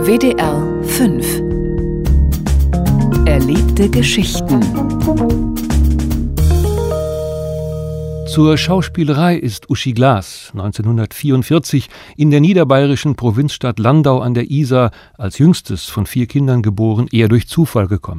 WDR 5 Erlebte Geschichten. Zur Schauspielerei ist Uschi Glas 1944 in der niederbayerischen Provinzstadt Landau an der Isar, als jüngstes von 4 Kindern geboren, eher durch Zufall gekommen.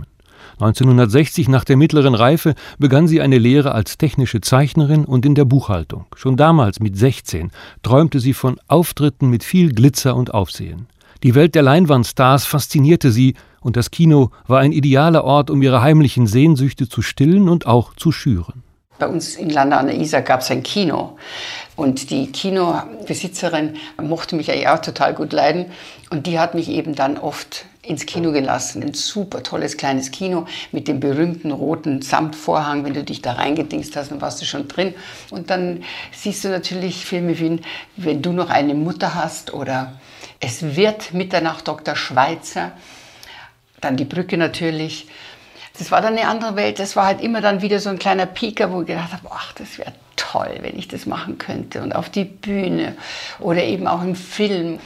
1960, nach der mittleren Reife, begann sie eine Lehre als technische Zeichnerin und in der Buchhaltung. Schon damals, mit 16, träumte sie von Auftritten mit viel Glitzer und Aufsehen. Die Welt der Leinwandstars faszinierte sie und das Kino war ein idealer Ort, um ihre heimlichen Sehnsüchte zu stillen und auch zu schüren. Bei uns in Landau an der Isar gab es ein Kino und die Kinobesitzerin mochte mich eigentlich auch total gut leiden und die hat mich eben dann oft ins Kino gelassen. Ein super tolles kleines Kino mit dem berühmten roten Samtvorhang. Wenn du dich da reingedingst hast, dann warst du schon drin. Und dann siehst du natürlich Filme wie Wenn du noch eine Mutter hast oder Es wird Mitternacht Dr. Schweitzer. Dann Die Brücke natürlich. Das war dann eine andere Welt. Das war halt immer dann wieder so ein kleiner Pieker, wo ich gedacht habe, ach, das wäre toll, wenn ich das machen könnte. Und auf die Bühne oder eben auch im Film.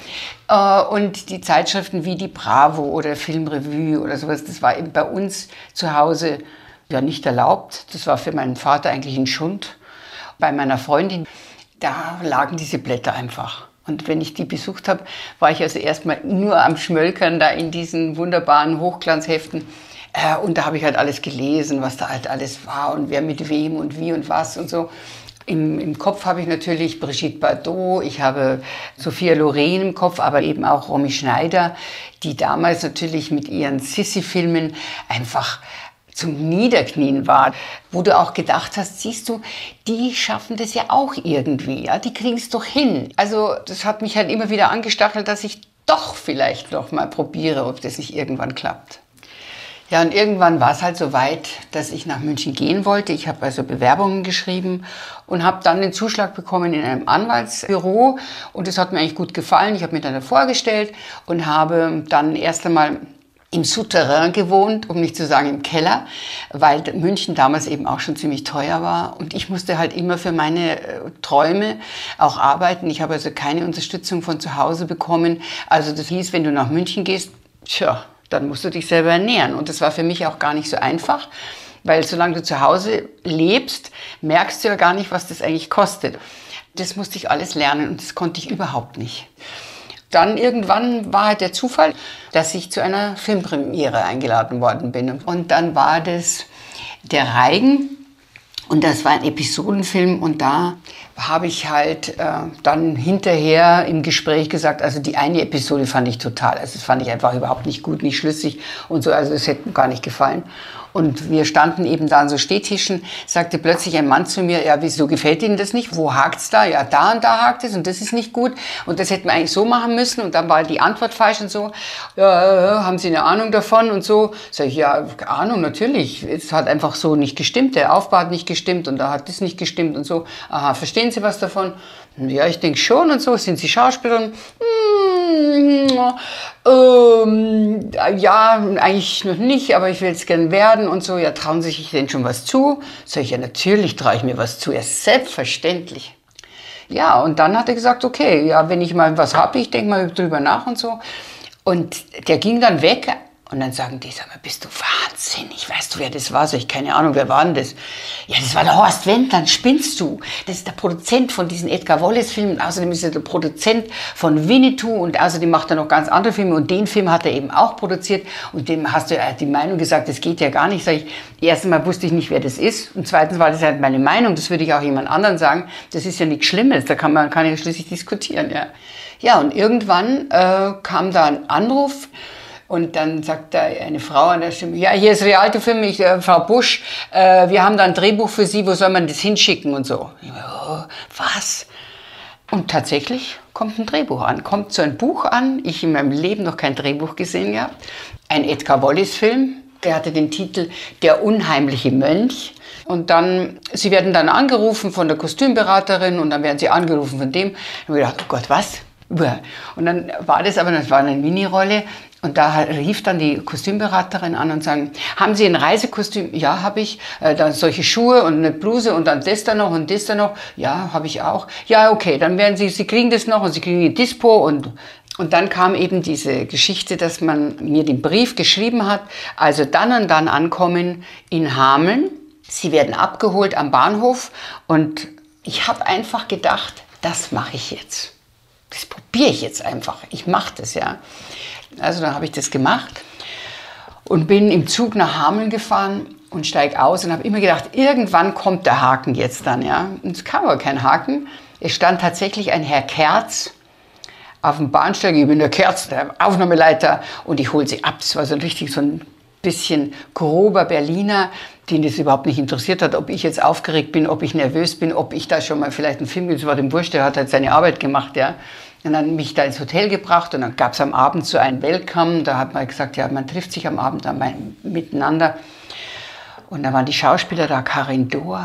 Und die Zeitschriften wie die Bravo oder Filmrevue oder sowas, das war eben bei uns zu Hause ja nicht erlaubt. Das war für meinen Vater eigentlich ein Schund. Bei meiner Freundin, da lagen diese Blätter einfach. Und wenn ich die besucht habe, war ich also erstmal nur am Schmölkern da in diesen wunderbaren Hochglanzheften. Und da habe ich halt alles gelesen, was da halt alles war und wer mit wem und wie und was und so. Im Kopf habe ich natürlich Brigitte Bardot, ich habe Sophia Loren im Kopf, aber eben auch Romy Schneider, die damals natürlich mit ihren Sissi-Filmen einfach zum Niederknien war, wo du auch gedacht hast, siehst du, die schaffen das ja auch irgendwie, ja, die kriegen es doch hin. Also das hat mich halt immer wieder angestachelt, dass ich doch vielleicht noch mal probiere, ob das nicht irgendwann klappt. Ja, und irgendwann war es halt so weit, dass ich nach München gehen wollte. Ich habe also Bewerbungen geschrieben und habe dann den Zuschlag bekommen in einem Anwaltsbüro. Und das hat mir eigentlich gut gefallen. Ich habe mich dann vorgestellt und habe dann erst einmal im Souterrain gewohnt, um nicht zu sagen im Keller, weil München damals eben auch schon ziemlich teuer war. Und ich musste halt immer für meine Träume auch arbeiten. Ich habe also keine Unterstützung von zu Hause bekommen. Also das hieß, wenn du nach München gehst, tja, dann musst du dich selber ernähren. Und das war für mich auch gar nicht so einfach, weil solange du zu Hause lebst, merkst du ja gar nicht, was das eigentlich kostet. Das musste ich alles lernen und das konnte ich überhaupt nicht. Dann irgendwann war halt der Zufall, dass ich zu einer Filmpremiere eingeladen worden bin. Und dann war das Der Reigen. Und das war ein Episodenfilm und da habe ich halt dann hinterher im Gespräch gesagt, also die eine Episode fand ich total, also das fand ich einfach überhaupt nicht gut, nicht schlüssig und so, also es hätte mir gar nicht gefallen. Und wir standen eben da an so Stehtischen, sagte plötzlich ein Mann zu mir, ja, wieso gefällt Ihnen das nicht? Wo hakt's da? Ja, da und da hakt es und das ist nicht gut und das hätten wir eigentlich so machen müssen und dann war die Antwort falsch und so, ja, haben Sie eine Ahnung davon und so? Sag ich, ja, Ahnung, natürlich, es hat einfach so nicht gestimmt, der Aufbau hat nicht gestimmt und da hat das nicht gestimmt und so, aha, verstehen Sie was davon? Ja, ich denke schon und so, sind Sie Schauspielerin? Ja, eigentlich noch nicht, aber ich will es gern werden und so. Ja, trauen Sie sich denn schon was zu? Sag ich, ja, natürlich traue ich mir was zu, ja, selbstverständlich. Ja, und dann hat er gesagt, okay, ja, wenn ich mal was habe, ich denke mal drüber nach und so. Und der ging dann weg. Und dann sagen die, sag mal, bist du wahnsinnig? Weißt du, wer das war? Sag ich, keine Ahnung, wer war denn das? Ja, das war der Horst Wendland, spinnst du? Das ist der Produzent von diesen Edgar Wallace-Filmen. Außerdem ist er der Produzent von Winnetou und außerdem macht er noch ganz andere Filme. Und den Film hat er eben auch produziert. Und dem hast du ja die Meinung gesagt, das geht ja gar nicht. Sag ich, erstens mal wusste ich nicht, wer das ist. Und zweitens war das halt meine Meinung. Das würde ich auch jemand anderen sagen. Das ist ja nichts Schlimmes. Da kann ja schließlich diskutieren, ja. Ja, und irgendwann kam da ein Anruf. Und dann sagt da eine Frau an der Stimme, ja, hier ist Rialto-Film, Frau Busch, wir haben da ein Drehbuch für Sie, wo soll man das hinschicken und so. Ja, was? Und tatsächlich kommt ein Drehbuch an, kommt so ein Buch an, ich in meinem Leben noch kein Drehbuch gesehen gehabt, ein Edgar Wallace-Film, der hatte den Titel Der unheimliche Mönch. Und dann, sie werden dann angerufen von der Kostümberaterin und dann werden sie angerufen von dem. Und ich habe gedacht, oh Gott, was? Und dann war das war eine Minirolle. Und da rief dann die Kostümberaterin an und sagen, haben Sie ein Reisekostüm? Ja, habe ich. Dann solche Schuhe und eine Bluse und dann das da noch und das da noch. Ja, habe ich auch. Ja, okay, dann werden Sie kriegen das noch und Sie kriegen die Dispo und Und dann kam eben diese Geschichte, dass man mir den Brief geschrieben hat, also dann und dann ankommen in Hameln. Sie werden abgeholt am Bahnhof und ich habe einfach gedacht, das mache ich jetzt. Das probiere ich jetzt einfach. Ich mache das, ja. Also dann habe ich das gemacht und bin im Zug nach Hameln gefahren und steige aus und habe immer gedacht, irgendwann kommt der Haken jetzt dann, ja. Und es kam aber kein Haken. Es stand tatsächlich ein Herr Kerz auf dem Bahnsteig, ich bin der Kerz, der Aufnahmeleiter, und ich hole sie ab. Das war so ein bisschen grober Berliner, den das überhaupt nicht interessiert hat, ob ich jetzt aufgeregt bin, ob ich nervös bin, ob ich da schon mal vielleicht einen Film, das war dem wurscht, der hat halt seine Arbeit gemacht, ja. Und dann mich da ins Hotel gebracht und dann gab es am Abend so einen Welcome, da hat man gesagt, ja, man trifft sich am Abend miteinander. Und da waren die Schauspieler da, Karin Dohr,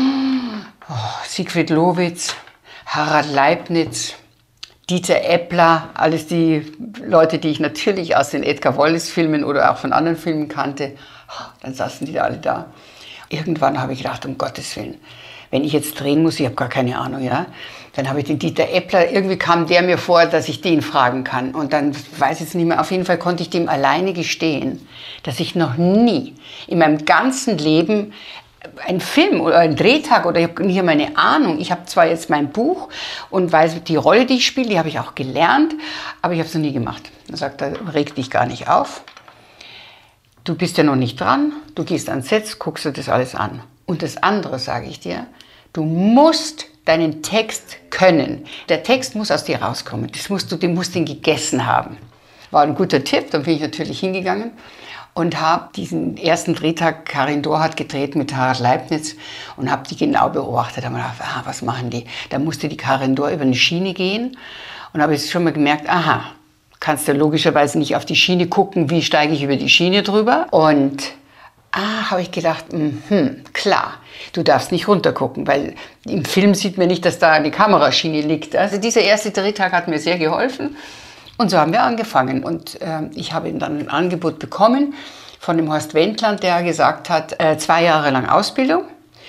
Siegfried Lowitz, Harald Leibniz, Dieter Eppler, alles die Leute, die ich natürlich aus den Edgar Wallace-Filmen oder auch von anderen Filmen kannte. Dann saßen die da alle da. Irgendwann habe ich gedacht, um Gottes Willen, wenn ich jetzt drehen muss, ich habe gar keine Ahnung, ja. Dann habe ich den Dieter Eppler, irgendwie kam der mir vor, dass ich den fragen kann. Und dann weiß ich es nicht mehr, auf jeden Fall konnte ich dem alleine gestehen, dass ich noch nie in meinem ganzen Leben ein Film oder ein Drehtag oder ich habe nicht einmal eine Ahnung. Ich habe zwar jetzt mein Buch und weiß, die Rolle, die ich spiele, die habe ich auch gelernt, aber ich habe es noch nie gemacht. Er sagt, reg dich gar nicht auf. Du bist ja noch nicht dran, du gehst ans Set, guckst dir das alles an. Und das andere sage ich dir, du musst deinen Text können. Der Text muss aus dir rauskommen, du musst ihn gegessen haben. War ein guter Tipp, dann bin ich natürlich hingegangen. Und habe diesen ersten Drehtag, Karin Dohr hat gedreht mit Harald Leibniz und habe die genau beobachtet. Da habe ich gedacht, was machen die? Da musste die Karin Dohr über eine Schiene gehen und habe jetzt schon mal gemerkt, aha, kannst du logischerweise nicht auf die Schiene gucken, wie steige ich über die Schiene drüber? Und habe ich gedacht, klar, du darfst nicht runtergucken, weil im Film sieht man nicht, dass da eine Kameraschiene liegt. Also dieser erste Drehtag hat mir sehr geholfen. Und so haben wir angefangen und ich habe dann ein Angebot bekommen von dem Horst Wendland, der gesagt hat, 2 Jahre lang Ausbildung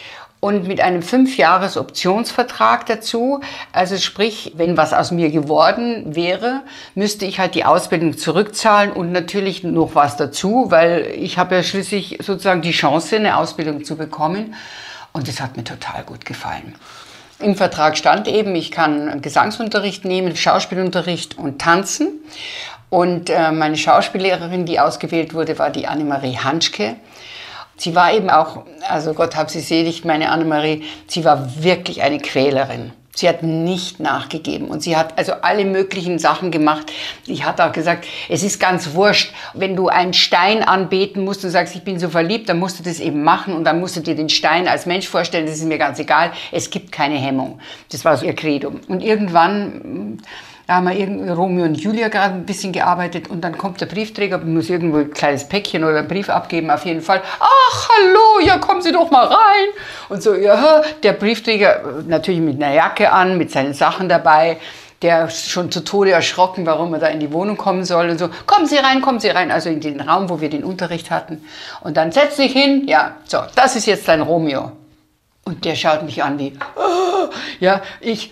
und mit einem 5-Jahres-Optionsvertrag dazu. Also sprich, wenn was aus mir geworden wäre, müsste ich halt die Ausbildung zurückzahlen und natürlich noch was dazu, weil ich habe ja schließlich sozusagen die Chance, eine Ausbildung zu bekommen und das hat mir total gut gefallen. Im Vertrag stand eben, ich kann Gesangsunterricht nehmen, Schauspielunterricht und tanzen. Und meine Schauspiellehrerin, die ausgewählt wurde, war die Annemarie Hanschke. Sie war eben auch, also Gott hab sie selig, meine Annemarie, sie war wirklich eine Quälerin. Sie hat nicht nachgegeben und sie hat also alle möglichen Sachen gemacht. Sie hat auch gesagt, es ist ganz wurscht, wenn du einen Stein anbeten musst und sagst, ich bin so verliebt, dann musst du das eben machen und dann musst du dir den Stein als Mensch vorstellen, das ist mir ganz egal, es gibt keine Hemmung. Das war so ihr Credo. Und irgendwann, da haben wir irgendwie Romeo und Julia gerade ein bisschen gearbeitet und dann kommt der Briefträger, muss irgendwo ein kleines Päckchen oder einen Brief abgeben, auf jeden Fall. Ach, hallo, ja, kommen Sie doch mal rein. Und so, ja, der Briefträger natürlich mit einer Jacke an, mit seinen Sachen dabei, der schon zu Tode erschrocken, warum er da in die Wohnung kommen soll und so. Kommen Sie rein, also in den Raum, wo wir den Unterricht hatten. Und dann setz dich hin, ja, so, das ist jetzt dein Romeo. Und der schaut mich an wie, ja,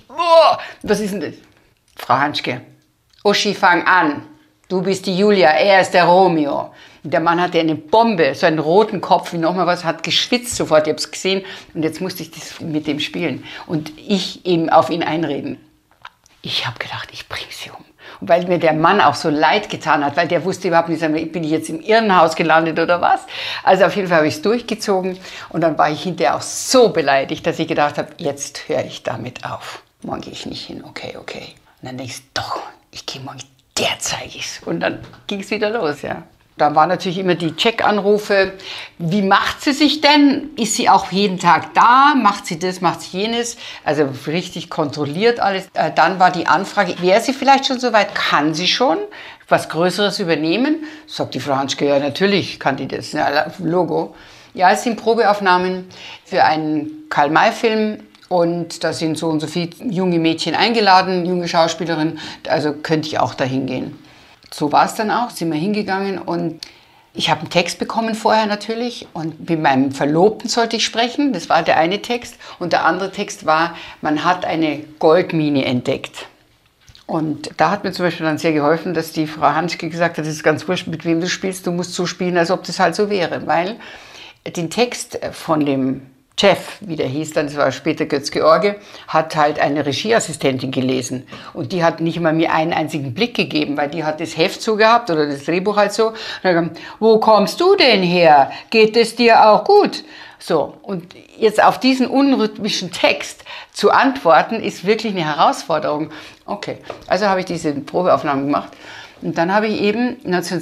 was ist denn das? Frau Hanschke, Uschi, fang an. Du bist die Julia, er ist der Romeo. Und der Mann hatte eine Bombe, so einen roten Kopf, wie nochmal was, hat geschwitzt sofort, ich habe es gesehen. Und jetzt musste ich das mit dem spielen. Und ich eben auf ihn einreden. Ich habe gedacht, ich bringe sie um. Und weil mir der Mann auch so leid getan hat, weil der wusste überhaupt nicht, bin ich jetzt im Irrenhaus gelandet oder was. Also auf jeden Fall habe ich es durchgezogen. Und dann war ich hinterher auch so beleidigt, dass ich gedacht habe, jetzt höre ich damit auf. Morgen gehe ich nicht hin, okay. Und dann denkst du, doch, ich gehe morgen, der zeige ich's. Und dann ging es wieder los, ja. Da waren natürlich immer die Check-Anrufe. Wie macht sie sich denn? Ist sie auch jeden Tag da? Macht sie das, macht sie jenes? Also richtig kontrolliert alles. Dann war die Anfrage, wäre sie vielleicht schon soweit? Kann sie schon was Größeres übernehmen? Sagt die Frau Hanschke, ja natürlich kann die das, ja, Logo. Ja, es sind Probeaufnahmen für einen Karl-May-Film. Und da sind so und so viele junge Mädchen eingeladen, junge Schauspielerinnen, also könnte ich auch dahin gehen. So war es dann auch, sind wir hingegangen und ich habe einen Text bekommen vorher natürlich und mit meinem Verlobten sollte ich sprechen, das war der eine Text. Und der andere Text war, man hat eine Goldmine entdeckt. Und da hat mir zum Beispiel dann sehr geholfen, dass die Frau Hanschke gesagt hat, es ist ganz wurscht, mit wem du spielst, du musst so spielen, als ob das halt so wäre. Weil den Text von dem Chef, wie der hieß, dann, das war später Götz-George, hat halt eine Regieassistentin gelesen. Und die hat nicht mal mir einen einzigen Blick gegeben, weil die hat das Heft so gehabt oder das Drehbuch halt so. Und dann kam, wo kommst du denn her? Geht es dir auch gut? So, und jetzt auf diesen unrhythmischen Text zu antworten, ist wirklich eine Herausforderung. Okay, also habe ich diese Probeaufnahmen gemacht. Und dann habe ich eben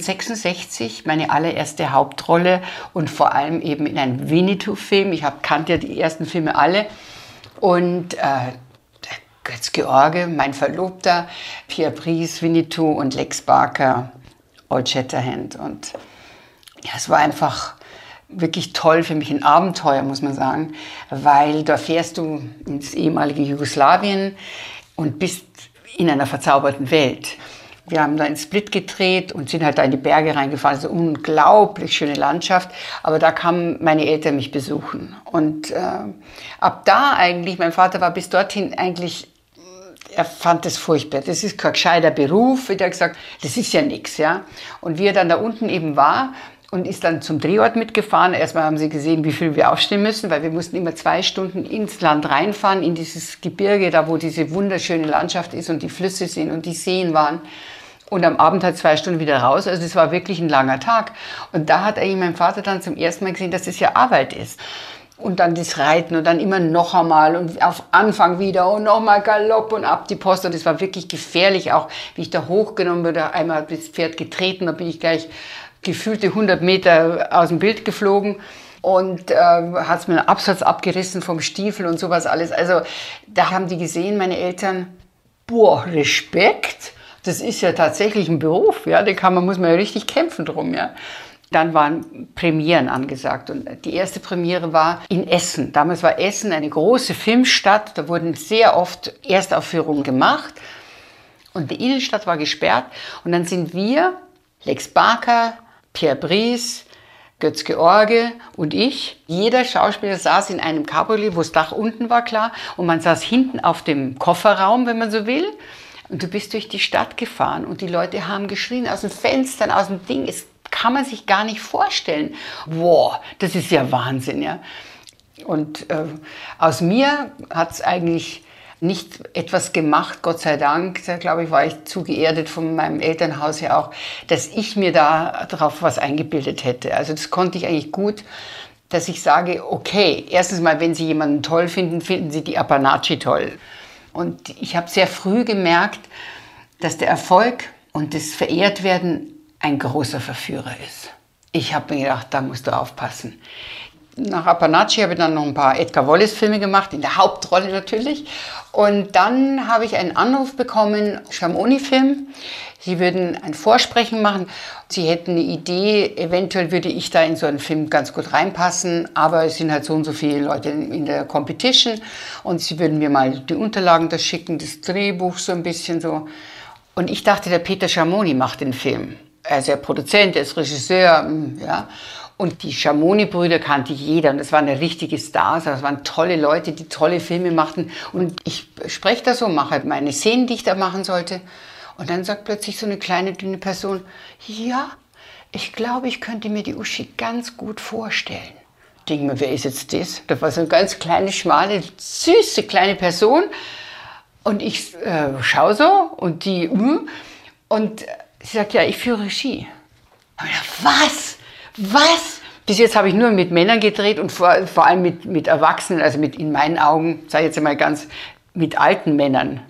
1966 meine allererste Hauptrolle und vor allem eben in einem Winnetou-Film. Ich kannte ja die ersten Filme alle. Und Götz-George, mein Verlobter, Pierre Brice, Winnetou und Lex Barker, Old Shatterhand. Und ja, es war einfach wirklich toll für mich, ein Abenteuer, muss man sagen, weil da fährst du ins ehemalige Jugoslawien und bist in einer verzauberten Welt. Wir haben da in Split gedreht und sind halt da in die Berge reingefahren. Also unglaublich schöne Landschaft. Aber da kamen meine Eltern mich besuchen. Und ab da eigentlich, mein Vater war bis dorthin eigentlich, er fand das furchtbar. Das ist kein gescheiter Beruf. Er hat gesagt, das ist ja nichts. Ja? Und wie er dann da unten eben war und ist dann zum Drehort mitgefahren. Erstmal haben sie gesehen, wie viel wir aufstehen müssen, weil wir mussten immer 2 Stunden ins Land reinfahren, in dieses Gebirge, da wo diese wunderschöne Landschaft ist und die Flüsse sind und die Seen waren. Und am Abend halt 2 Stunden wieder raus. Also das war wirklich ein langer Tag. Und da hat eigentlich mein Vater dann zum ersten Mal gesehen, dass das ja Arbeit ist. Und dann das Reiten und dann immer noch einmal und auf Anfang wieder und nochmal Galopp und ab die Post. Und das war wirklich gefährlich, auch wie ich da hochgenommen wurde. Einmal hat das Pferd getreten, da bin ich gleich gefühlte 100 Meter aus dem Bild geflogen. Und hat es mir einen Absatz abgerissen vom Stiefel und sowas alles. Also da haben die gesehen, meine Eltern, boah, Respekt. Das ist ja tatsächlich ein Beruf, ja, muss man ja richtig kämpfen drum, ja. Dann waren Premieren angesagt und die erste Premiere war in Essen. Damals war Essen eine große Filmstadt, da wurden sehr oft Erstaufführungen gemacht und die Innenstadt war gesperrt und dann sind wir, Lex Barker, Pierre Brice, Götz-George und ich, jeder Schauspieler saß in einem Cabriolet, wo das Dach unten war, klar, und man saß hinten auf dem Kofferraum, wenn man so will. Und du bist durch die Stadt gefahren und die Leute haben geschrien aus den Fenstern, aus dem Ding. Das kann man sich gar nicht vorstellen. Wow, das ist ja Wahnsinn, ja. Und aus mir hat es eigentlich nicht etwas gemacht, Gott sei Dank. Da, glaube ich, war ich zu geerdet von meinem Elternhaus her auch, dass ich mir da drauf was eingebildet hätte. Also das konnte ich eigentlich gut, dass ich sage, okay, erstens mal, wenn Sie jemanden toll finden, finden Sie die Appanacci toll. Und ich habe sehr früh gemerkt, dass der Erfolg und das Verehrtwerden ein großer Verführer ist. Ich habe mir gedacht, da musst du aufpassen. Nach Appanacci habe ich dann noch ein paar Edgar Wallace-Filme gemacht, in der Hauptrolle natürlich. Und dann habe ich einen Anruf bekommen, Schamoni-Film. Sie würden ein Vorsprechen machen. Sie hätten eine Idee, eventuell würde ich da in so einen Film ganz gut reinpassen, aber es sind halt so und so viele Leute in der Competition und sie würden mir mal die Unterlagen da schicken, das Drehbuch so ein bisschen so. Und ich dachte, der Peter Schamoni macht den Film. Er ist ja Produzent, er ist Regisseur, ja. Und die Schamoni-Brüder kannte jeder und das waren ja richtige Stars, das waren tolle Leute, die tolle Filme machten. Und ich spreche da so, mache halt meine Szenen, die ich da machen sollte. Und dann sagt plötzlich so eine kleine, dünne Person, ja, ich glaube, ich könnte mir die Uschi ganz gut vorstellen. Ich denke mir, wer ist jetzt das? Das war so eine ganz kleine, schmale, süße kleine Person. Und ich schaue so und die, und sie sagt, ja, ich führe Regie. Und ich dachte, was? Was? Bis jetzt habe ich nur mit Männern gedreht und vor allem mit Erwachsenen, also mit in meinen Augen, sage ich jetzt einmal ganz, mit alten Männern.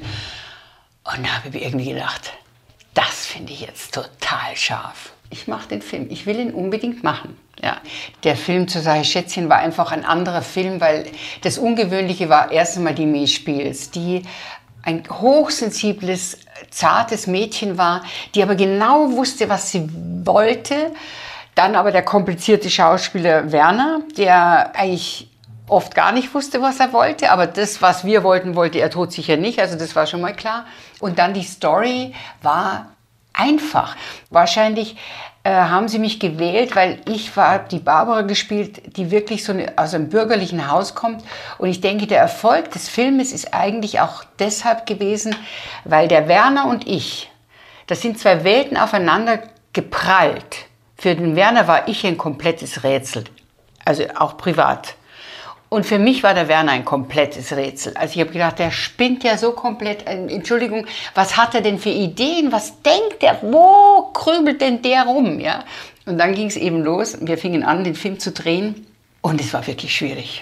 Und da habe ich mir irgendwie gedacht, das finde ich jetzt total scharf. Ich mache den Film, ich will ihn unbedingt machen. Ja. Der Film Zur Sache Schätzchen war einfach ein anderer Film, weil das Ungewöhnliche war erst einmal die Mae Spiels, die ein hochsensibles, zartes Mädchen war, die aber genau wusste, was sie wollte. Dann aber der komplizierte Schauspieler Werner, der eigentlich oft gar nicht wusste, was er wollte, aber das, was wir wollten, wollte er todsicher nicht, also das war schon mal klar. Und dann die Story war einfach. Wahrscheinlich haben sie mich gewählt, weil ich habe die Barbara gespielt, die wirklich aus einem bürgerlichen Haus kommt. Und ich denke, der Erfolg des Filmes ist eigentlich auch deshalb gewesen, weil der Werner und ich, das sind zwei Welten aufeinander geprallt. Für den Werner war ich ein komplettes Rätsel, also auch privat. Und für mich war der Werner ein komplettes Rätsel. Also ich habe gedacht, der spinnt ja so komplett. Entschuldigung, was hat er denn für Ideen? Was denkt er? Wo krümelt denn der rum? Ja? Und dann ging es eben los. Wir fingen an, den Film zu drehen. Und es war wirklich schwierig.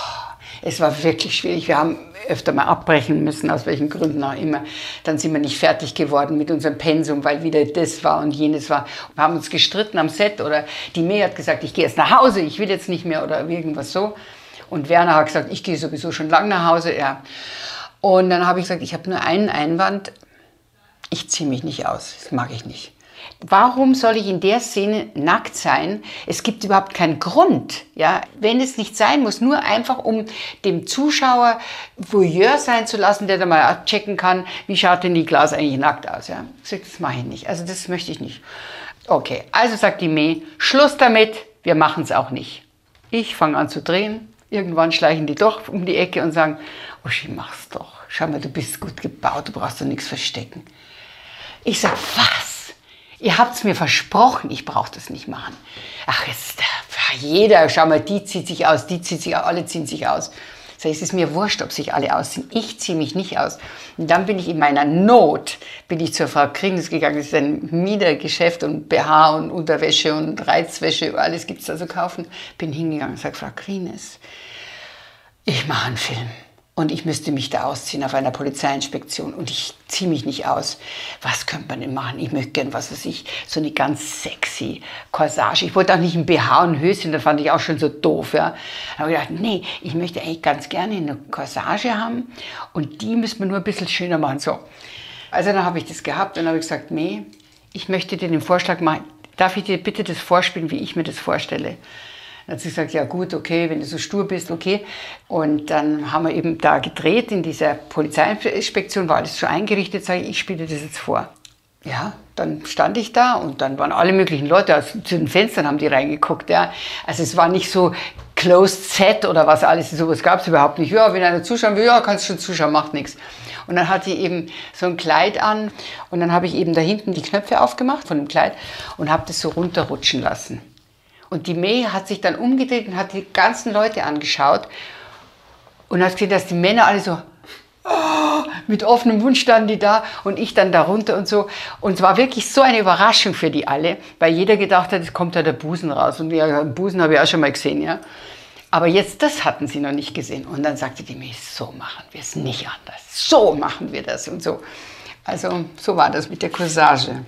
Es war wirklich schwierig. Wir haben öfter mal abbrechen müssen, aus welchen Gründen auch immer. Dann sind wir nicht fertig geworden mit unserem Pensum, weil wieder das war und jenes war. Wir haben uns gestritten am Set oder die May hat gesagt, ich gehe jetzt nach Hause, ich will jetzt nicht mehr oder irgendwas so. Und Werner hat gesagt, ich gehe sowieso schon lange nach Hause. Ja. Und dann habe ich gesagt, ich habe nur einen Einwand, ich ziehe mich nicht aus, das mag ich nicht. Warum soll ich in der Szene nackt sein? Es gibt überhaupt keinen Grund. Ja? Wenn es nicht sein muss, nur einfach um dem Zuschauer Voyeur sein zu lassen, der da mal checken kann, wie schaut denn die Klaas eigentlich nackt aus. Ja? Ich sage, das mache ich nicht, also das möchte ich nicht. Okay, also sagt die May, Schluss damit, wir machen es auch nicht. Ich fange an zu drehen. Irgendwann schleichen die doch um die Ecke und sagen, Uschi, mach's doch. Schau mal, du bist gut gebaut, du brauchst doch nichts verstecken. Ich sag, was? Ihr habt's mir versprochen, ich brauche das nicht machen. Ach, jetzt, jeder, schau mal, die zieht sich aus, alle ziehen sich aus. Sag ich, es ist mir wurscht, ob sich alle ausziehen. Ich ziehe mich nicht aus. Und dann bin ich in meiner Not, zur Frau Krings gegangen. Das ist ein Miedergeschäft und BH und Unterwäsche und Reizwäsche, alles gibt es da zu kaufen. Bin hingegangen und sage, Frau Krings, ich mache einen Film. Und ich müsste mich da ausziehen auf einer Polizeiinspektion und ich ziehe mich nicht aus. Was könnte man denn machen? Ich möchte gern, was weiß ich, so eine ganz sexy Corsage. Ich wollte auch nicht ein BH und ein Höschen, das fand ich auch schon so doof. Ja. Da habe ich gedacht, nee, ich möchte eigentlich ganz gerne eine Corsage haben und die müssen wir nur ein bisschen schöner machen. So. Also dann habe ich das gehabt und habe gesagt, nee, ich möchte dir den Vorschlag machen, darf ich dir bitte das vorspielen, wie ich mir das vorstelle? Dann hat sie gesagt, ja gut, okay, wenn du so stur bist, okay. Und dann haben wir eben da gedreht, in dieser Polizeiinspektion, war alles schon eingerichtet, sage ich spiele das jetzt vor. Ja, dann stand ich da und dann waren alle möglichen Leute, also zu den Fenstern haben die reingeguckt. Ja. Also es war nicht so Closed Set oder was alles, sowas gab es überhaupt nicht. Ja, wenn einer zuschauen will, ja, kannst schon zuschauen, macht nichts. Und dann hatte ich eben so ein Kleid an und dann habe ich eben da hinten die Knöpfe aufgemacht von dem Kleid und habe das so runterrutschen lassen. Und die May hat sich dann umgedreht und hat die ganzen Leute angeschaut und hat gesehen, dass die Männer alle so mit offenem Mund standen die da und ich dann darunter und so. Und es war wirklich so eine Überraschung für die alle, weil jeder gedacht hat, es kommt da der Busen raus. Und ja, Busen habe ich auch schon mal gesehen, ja. Aber jetzt, das hatten sie noch nicht gesehen. Und dann sagte die May, so machen wir es nicht anders. So machen wir das und so. Also so war das mit der Corsage.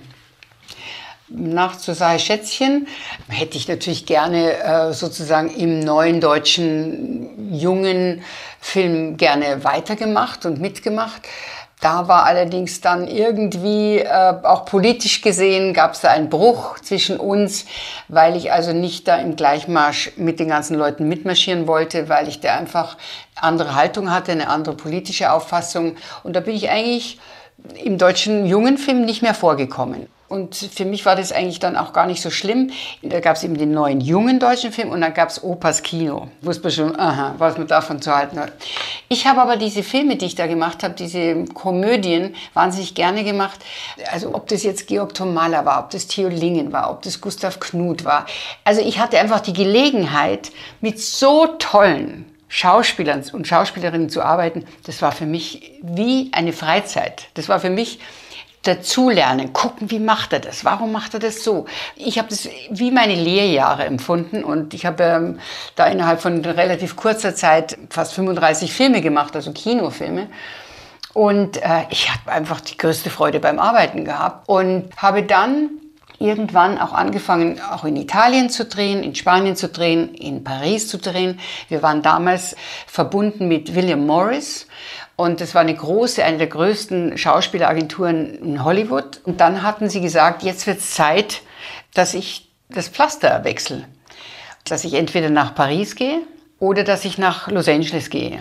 Nach zur Sache Schätzchen hätte ich natürlich gerne sozusagen im neuen deutschen jungen Film gerne weitergemacht und mitgemacht. Da war allerdings dann irgendwie, auch politisch gesehen, gab es da einen Bruch zwischen uns, weil ich also nicht da im Gleichmarsch mit den ganzen Leuten mitmarschieren wollte, weil ich da einfach andere Haltung hatte, eine andere politische Auffassung. Und da bin ich eigentlich im deutschen jungen Film nicht mehr vorgekommen. Und für mich war das eigentlich dann auch gar nicht so schlimm. Da gab es eben den neuen jungen deutschen Film und dann gab es Opas Kino. Wusste man schon, aha, was man davon zu halten hat. Ich habe aber diese Filme, die ich da gemacht habe, diese Komödien, wahnsinnig gerne gemacht. Also ob das jetzt Georg Tomalla war, ob das Theo Lingen war, ob das Gustav Knuth war. Also ich hatte einfach die Gelegenheit, mit so tollen Schauspielern und Schauspielerinnen zu arbeiten. Das war für mich wie eine Freizeit. Das war für mich dazulernen, gucken, wie macht er das, warum macht er das so. Ich habe das wie meine Lehrjahre empfunden und ich habe da innerhalb von relativ kurzer Zeit fast 35 Filme gemacht, also Kinofilme. Und ich habe einfach die größte Freude beim Arbeiten gehabt und habe dann irgendwann auch angefangen, auch in Italien zu drehen, in Spanien zu drehen, in Paris zu drehen. Wir waren damals verbunden mit William Morris. Und das war eine der größten Schauspieleragenturen in Hollywood. Und dann hatten sie gesagt, jetzt wird es Zeit, dass ich das Pflaster wechsle. Dass ich entweder nach Paris gehe oder dass ich nach Los Angeles gehe.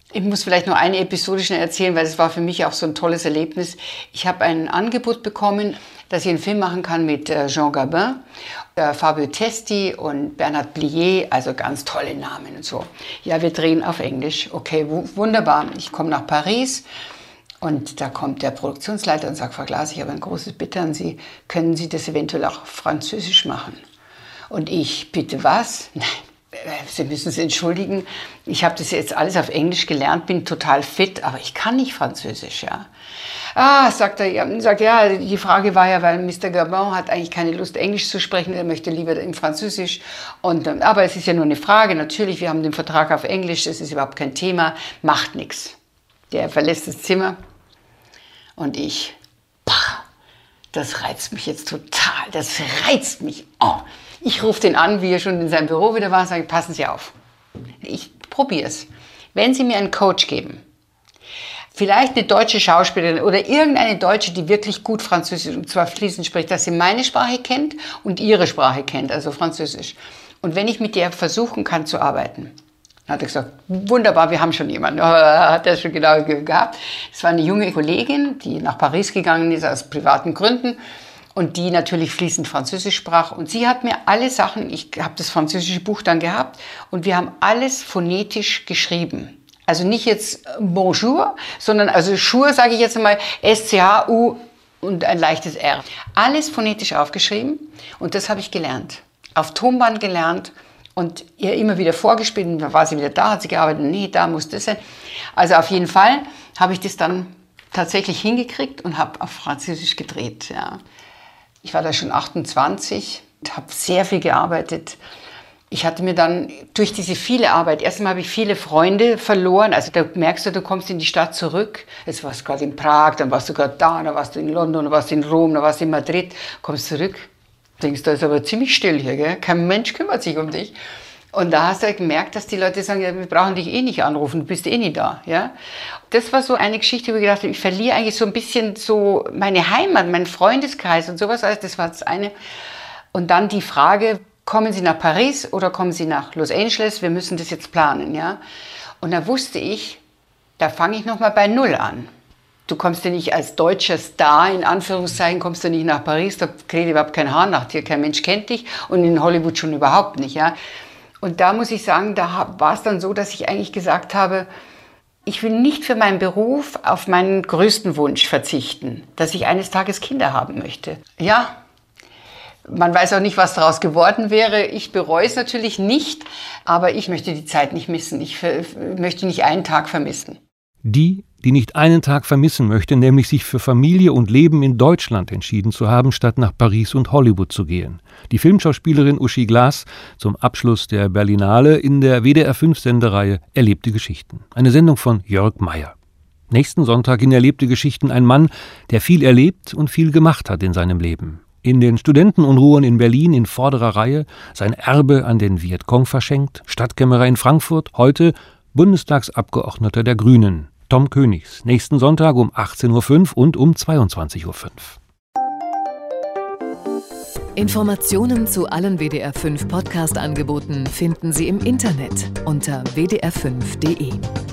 Ich muss vielleicht noch eine Episode schnell erzählen, weil das war für mich auch so ein tolles Erlebnis. Ich habe ein Angebot bekommen, dass ich einen Film machen kann mit Jean Gabin, Fabio Testi und Bernard Blier, also ganz tolle Namen und so. Ja, wir drehen auf Englisch. Okay, wunderbar. Ich komme nach Paris und da kommt der Produktionsleiter und sagt, Frau Glas, ich habe ein großes Bitte an Sie. Können Sie das eventuell auch auf Französisch machen? Und ich, bitte was? Nein. Sie müssen es entschuldigen, ich habe das jetzt alles auf Englisch gelernt, bin total fit, aber ich kann nicht Französisch, ja. Sagt er, die Frage war ja, weil Mr. Gabin hat eigentlich keine Lust, Englisch zu sprechen, er möchte lieber im Französisch. Aber es ist ja nur eine Frage, natürlich, wir haben den Vertrag auf Englisch, das ist überhaupt kein Thema, macht nichts. Der verlässt das Zimmer und ich, das reizt mich jetzt total, das reizt mich. Oh. Ich rufe den an, wie er schon in seinem Büro wieder war, und sage, passen Sie auf. Ich probiere es. Wenn Sie mir einen Coach geben, vielleicht eine deutsche Schauspielerin oder irgendeine Deutsche, die wirklich gut Französisch und zwar fließend spricht, dass sie meine Sprache kennt und ihre Sprache kennt, also Französisch. Und wenn ich mit der versuchen kann zu arbeiten, dann hat er gesagt, wunderbar, wir haben schon jemanden. Hat er schon genau gehabt. Es war eine junge Kollegin, die nach Paris gegangen ist aus privaten Gründen. Und die natürlich fließend Französisch sprach. Und sie hat mir alle Sachen, ich habe das französische Buch dann gehabt, und wir haben alles phonetisch geschrieben. Also nicht jetzt Bonjour, sondern also Jour sage ich jetzt einmal S-C-H-U und ein leichtes R. Alles phonetisch aufgeschrieben und das habe ich gelernt. Auf Tonband gelernt und ihr immer wieder vorgespielt. Und dann war sie wieder da, hat sie gearbeitet, nee, da muss das sein. Also auf jeden Fall habe ich das dann tatsächlich hingekriegt und habe auf Französisch gedreht, ja. Ich war da schon 28, habe sehr viel gearbeitet. Ich hatte mir dann durch diese viele Arbeit, erstmal habe ich viele Freunde verloren. Also da merkst du kommst in die Stadt zurück. Jetzt warst du gerade in Prag, dann warst du gerade da, dann warst du in London, dann warst du in Rom, dann warst du in Madrid. Kommst zurück, denkst, da ist aber ziemlich still hier, gell? Kein Mensch kümmert sich um dich. Und da hast du halt gemerkt, dass die Leute sagen, ja, wir brauchen dich eh nicht anrufen, du bist eh nie da. Ja? Das war so eine Geschichte, wo ich gedacht habe, ich verliere eigentlich so ein bisschen so meine Heimat, meinen Freundeskreis und sowas. Also das war das eine. Und dann die Frage, kommen Sie nach Paris oder kommen Sie nach Los Angeles? Wir müssen das jetzt planen. Ja? Und da wusste ich, da fange ich nochmal bei Null an. Du kommst ja nicht als deutscher Star, in Anführungszeichen, kommst du nicht nach Paris, da kräht überhaupt kein Haar nach dir, kein Mensch kennt dich und in Hollywood schon überhaupt nicht. Ja? Und da muss ich sagen, da war es dann so, dass ich eigentlich gesagt habe, ich will nicht für meinen Beruf auf meinen größten Wunsch verzichten, dass ich eines Tages Kinder haben möchte. Ja, man weiß auch nicht, was daraus geworden wäre. Ich bereue es natürlich nicht, aber ich möchte die Zeit nicht missen. Ich möchte nicht einen Tag vermissen. Die nicht einen Tag vermissen möchte, nämlich sich für Familie und Leben in Deutschland entschieden zu haben, statt nach Paris und Hollywood zu gehen. Die Filmschauspielerin Uschi Glas zum Abschluss der Berlinale in der WDR-5-Sendereihe Erlebte Geschichten. Eine Sendung von Jörg Meyer. Nächsten Sonntag in Erlebte Geschichten ein Mann, der viel erlebt und viel gemacht hat in seinem Leben. In den Studentenunruhen in Berlin in vorderer Reihe, sein Erbe an den Vietcong verschenkt, Stadtkämmerer in Frankfurt, heute Bundestagsabgeordneter der Grünen. Tom Königs, nächsten Sonntag um 18.05 Uhr und um 22.05 Uhr. Informationen zu allen WDR5 Podcast-Angeboten finden Sie im Internet unter wdr5.de.